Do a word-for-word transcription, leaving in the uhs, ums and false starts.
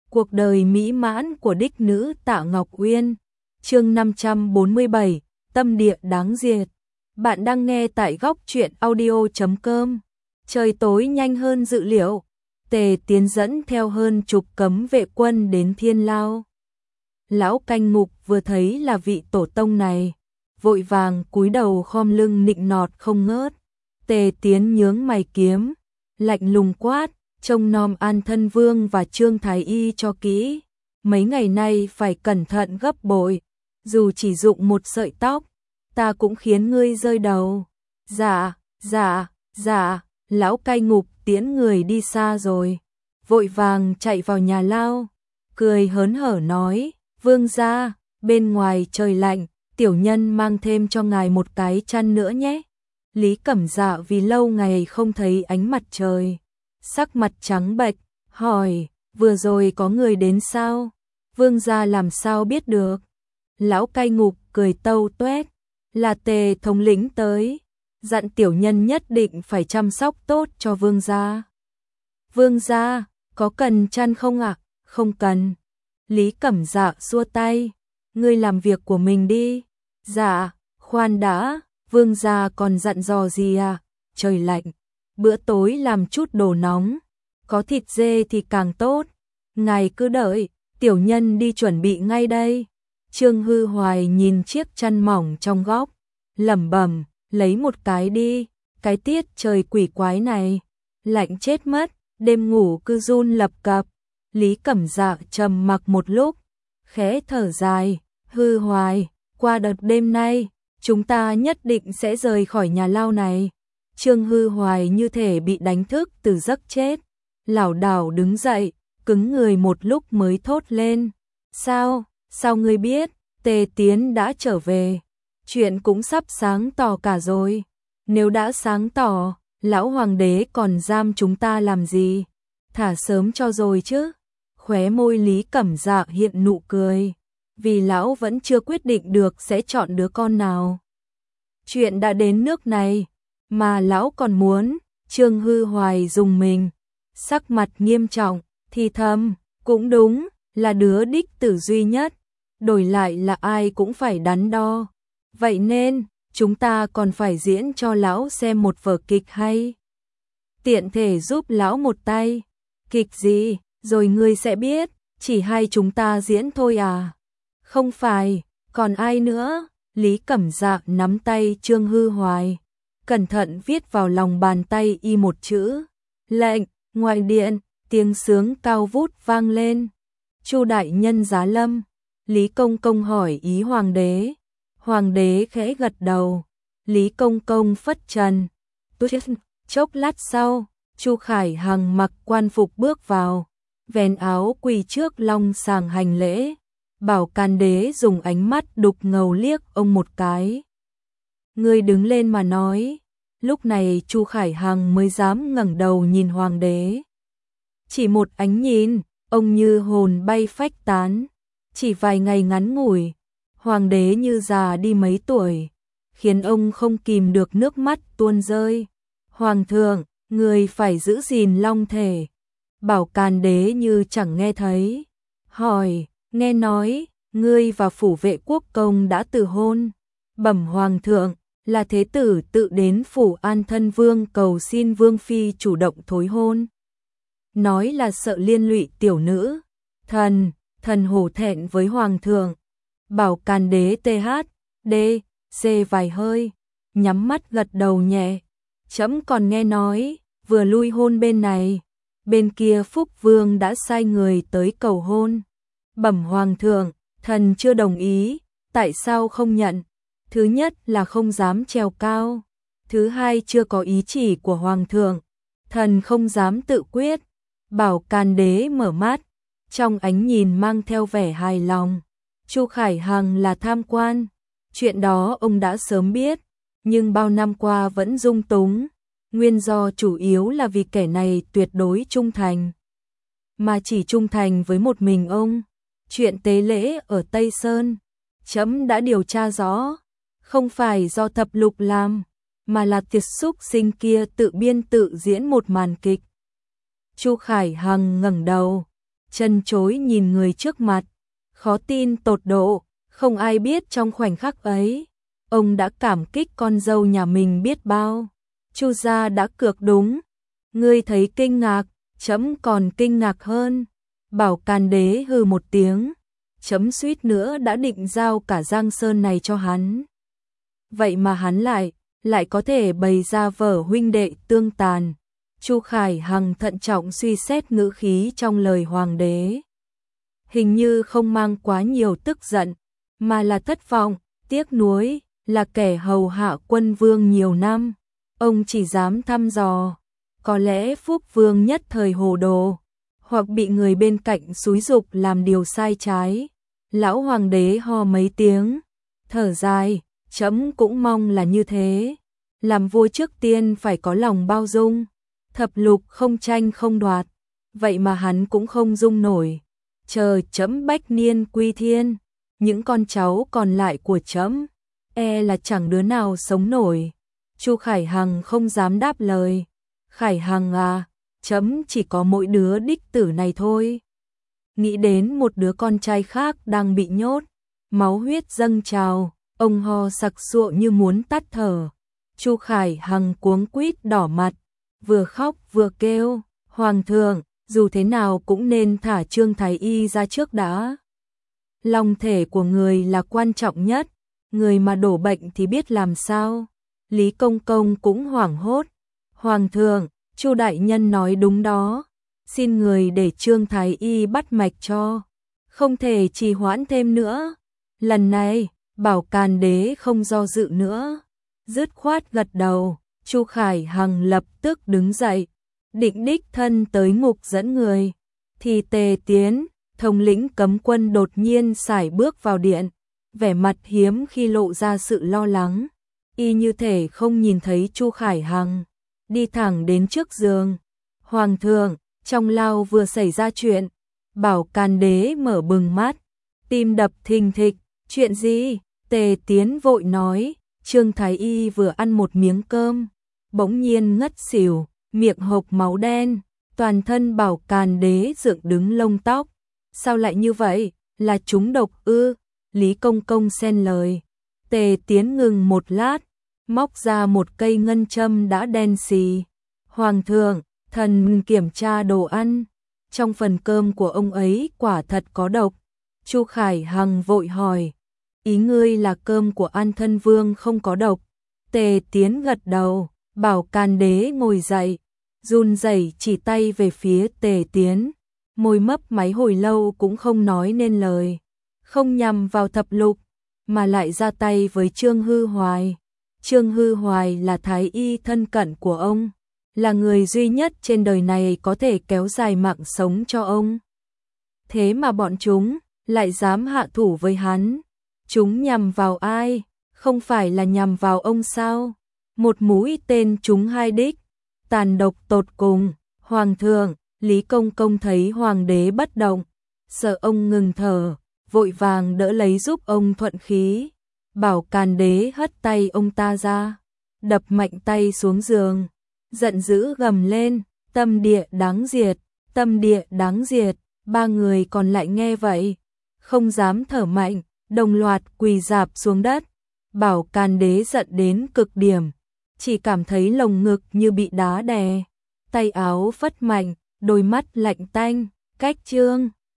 Cuộc đời mỹ mãn của đích nữ Tạ Ngọc Uyên. Chương năm trăm bốn mươi bảy, Tâm địa đáng diệt. Bạn đang nghe tại góc truyện audio chấm com. Trời tối nhanh hơn dự liệu, Tề Tiến dẫn theo hơn chục cấm vệ quân đến Thiên Lao. Lão canh ngục vừa thấy là vị tổ tông này, vội vàng cúi đầu khom lưng nịnh nọt không ngớt. Tề Tiến nhướng mày kiếm, lạnh lùng quát, trông nom An Thân Vương và Trương Thái Y cho kỹ, mấy ngày nay phải cẩn thận gấp bội, dù chỉ dụng một sợi tóc, ta cũng khiến ngươi rơi đầu. Dạ, dạ, dạ, lão cai ngục tiễn người đi xa rồi, vội vàng chạy vào nhà lao, cười hớn hở nói, vương gia, bên ngoài trời lạnh, tiểu nhân mang thêm cho ngài một cái chăn nữa nhé. Lý Cẩm Dạ vì lâu ngày không thấy ánh mặt trời, sắc mặt trắng bệch, hỏi, vừa rồi có người đến sao? Vương gia làm sao biết được? Lão cai ngục cười tâu tuét, là Tề thống lĩnh tới, dặn tiểu nhân nhất định phải chăm sóc tốt cho vương gia. Vương gia, có cần chăn không ạ? À? Không cần. Lý Cẩm Dạ xua tay, ngươi làm việc của mình đi. Dạ, khoan đã, vương gia còn dặn dò gì à? Trời lạnh, bữa tối làm chút đồ nóng, có thịt dê thì càng tốt. Ngài cứ đợi, tiểu nhân đi chuẩn bị ngay đây. Trương Hư Hoài nhìn chiếc chăn mỏng trong góc, lẩm bẩm, lấy một cái đi, cái tiết trời quỷ quái này, lạnh chết mất, đêm ngủ cứ run lập cập. Lý Cẩm Dạ trầm mặc một lúc, khẽ thở dài, Hư Hoài, qua đợt đêm nay, chúng ta nhất định sẽ rời khỏi nhà lao này. Trương Hư Hoài như thể bị đánh thức từ giấc chết, lảo đảo đứng dậy, cứng người một lúc mới thốt lên, sao, sao ngươi biết, Tề Tiến đã trở về, chuyện cũng sắp sáng tỏ cả rồi, nếu đã sáng tỏ, lão hoàng đế còn giam chúng ta làm gì, thả sớm cho rồi chứ. Khóe môi Lý Cẩm Dạ hiện nụ cười, vì lão vẫn chưa quyết định được sẽ chọn đứa con nào. Chuyện đã đến nước này, mà lão còn muốn. Trương Hư Hoài dùng mình, sắc mặt nghiêm trọng, thì thầm, cũng đúng, là đứa đích tử duy nhất, đổi lại là ai cũng phải đắn đo. Vậy nên, chúng ta còn phải diễn cho lão xem một vở kịch hay. Tiện thể giúp lão một tay. Kịch gì, rồi ngươi sẽ biết, chỉ hai chúng ta diễn thôi à? Không phải, còn ai nữa? Lý Cẩm Dạ nắm tay Trương Hư Hoài, cẩn thận viết vào lòng bàn tay y một chữ, lệnh. Ngoài điện, tiếng sướng cao vút vang lên. Chu đại nhân giá lâm. Lý Công Công hỏi ý hoàng đế. Hoàng đế khẽ gật đầu. Lý Công Công phất trần. Chốc lát sau, Chu Khải Hằng mặc quan phục bước vào, vén áo quỳ trước long sàng hành lễ. Bảo Can Đế dùng ánh mắt đục ngầu liếc ông một cái. Ngươi đứng lên mà nói. Lúc này Chu Khải Hằng mới dám ngẩng đầu nhìn hoàng đế. Chỉ một ánh nhìn, ông như hồn bay phách tán. Chỉ vài ngày ngắn ngủi, hoàng đế như già đi mấy tuổi, khiến ông không kìm được nước mắt tuôn rơi. Hoàng thượng, người phải giữ gìn long thể. Bảo Can Đế như chẳng nghe thấy, hỏi, nghe nói, ngươi và phủ vệ quốc công đã từ hôn. Bẩm hoàng thượng, là thế tử tự đến phủ An Thân Vương cầu xin vương phi chủ động thối hôn. Nói là sợ liên lụy tiểu nữ. Thần, thần hổ thẹn với hoàng thượng. Bảo Can Đế th, d, c vài hơi, nhắm mắt gật đầu nhẹ. Trẫm còn nghe nói, vừa lui hôn bên này, bên kia Phúc Vương đã sai người tới cầu hôn. Bẩm hoàng thượng, thần chưa đồng ý, tại sao không nhận? Thứ nhất là không dám trèo cao, thứ hai chưa có ý chỉ của hoàng thượng, thần không dám tự quyết. Bảo Can Đế mở mắt, trong ánh nhìn mang theo vẻ hài lòng. Chu Khải Hằng là tham quan, chuyện đó ông đã sớm biết, nhưng bao năm qua vẫn dung túng, nguyên do chủ yếu là vì kẻ này tuyệt đối trung thành, mà chỉ trung thành với một mình ông. Chuyện tế lễ ở Tây Sơn, trẫm đã điều tra rõ, không phải do thập lục làm, mà là tiệt xúc sinh kia tự biên tự diễn một màn kịch. Chu Khải Hằng ngẩng đầu, chân chối nhìn người trước mặt, khó tin tột độ, không ai biết trong khoảnh khắc ấy, ông đã cảm kích con dâu nhà mình biết bao. Chu gia đã cược đúng. Ngươi thấy kinh ngạc, trẫm còn kinh ngạc hơn. Bảo Càn Đế hừ một tiếng, chấm suýt nữa đã định giao cả Giang Sơn này cho hắn. Vậy mà hắn lại, lại có thể bày ra vở huynh đệ tương tàn. Chu Khải Hằng thận trọng suy xét ngữ khí trong lời hoàng đế. Hình như không mang quá nhiều tức giận, mà là thất vọng, tiếc nuối, là kẻ hầu hạ quân vương nhiều năm. Ông chỉ dám thăm dò, có lẽ Phúc Vương nhất thời hồ đồ, hoặc bị người bên cạnh xúi giục làm điều sai trái. Lão hoàng đế ho mấy tiếng, thở dài, trẫm cũng mong là như thế. Làm vua trước tiên phải có lòng bao dung, thập lục không tranh không đoạt, vậy mà hắn cũng không dung nổi. Chờ trẫm bách niên quy thiên, những con cháu còn lại của trẫm e là chẳng đứa nào sống nổi. Chu Khải Hằng không dám đáp lời. Khải Hằng à, trẫm chỉ có mỗi đứa đích tử này thôi. Nghĩ đến một đứa con trai khác đang bị nhốt, máu huyết dâng trào, ông ho sặc sụa như muốn tắt thở. Chu Khải Hằng cuống quýt đỏ mặt, vừa khóc vừa kêu, Hoàng thượng, dù thế nào cũng nên thả Trương Thái Y ra trước đã. Long thể của người là quan trọng nhất, người mà đổ bệnh thì biết làm sao. Lý Công Công cũng hoảng hốt. Hoàng thượng, Chu đại nhân nói đúng đó, xin người để Trương Thái Y bắt mạch cho, không thể trì hoãn thêm nữa. Lần này, Bảo Càn Đế không do dự nữa, dứt khoát gật đầu. Chu Khải Hằng lập tức đứng dậy, định đích thân tới ngục dẫn người. Thì Tề Tiến, thống lĩnh cấm quân đột nhiên sải bước vào điện, vẻ mặt hiếm khi lộ ra sự lo lắng, y như thể không nhìn thấy Chu Khải Hằng, đi thẳng đến trước giường. Hoàng thượng, trong lao vừa xảy ra chuyện. Bảo Càn Đế mở bừng mắt, tim đập thình thịch. Chuyện gì? Tề Tiến vội nói. Trương Thái Y vừa ăn một miếng cơm, bỗng nhiên ngất xỉu, miệng hộc máu đen, toàn thân Bảo Càn Đế dựng đứng lông tóc. Sao lại như vậy? Là trúng độc ư? Lý Công Công xen lời. Tề Tiến ngừng một lát, móc ra một cây ngân châm đã đen xì. Hoàng thượng, thần kiểm tra đồ ăn, trong phần cơm của ông ấy quả thật có độc. Chu Khải Hằng vội hỏi, ý ngươi là cơm của An Thân Vương không có độc? Tề Tiến gật đầu. Bảo Càn Đế ngồi dậy, run rẩy chỉ tay về phía Tề Tiến, môi mấp máy hồi lâu cũng không nói nên lời. Không nhằm vào thập lục, mà lại ra tay với Trương Hư Hoài. Trương Hư Hoài là thái y thân cận của ông, là người duy nhất trên đời này có thể kéo dài mạng sống cho ông. Thế mà bọn chúng lại dám hạ thủ với hắn. Chúng nhằm vào ai? Không phải là nhằm vào ông sao? Một mũi tên trúng hai đích, tàn độc tột cùng. Hoàng thượng, Lý Công Công thấy hoàng đế bất động, sợ ông ngừng thở, vội vàng đỡ lấy giúp ông thuận khí. Bảo Càn Đế hất tay ông ta ra, đập mạnh tay xuống giường, giận dữ gầm lên, tâm địa đáng diệt, tâm địa đáng diệt. Ba người còn lại nghe vậy, không dám thở mạnh, đồng loạt quỳ rạp xuống đất. Bảo Càn Đế giận đến cực điểm, chỉ cảm thấy lồng ngực như bị đá đè, tay áo phất mạnh, đôi mắt lạnh tanh. Cách Trương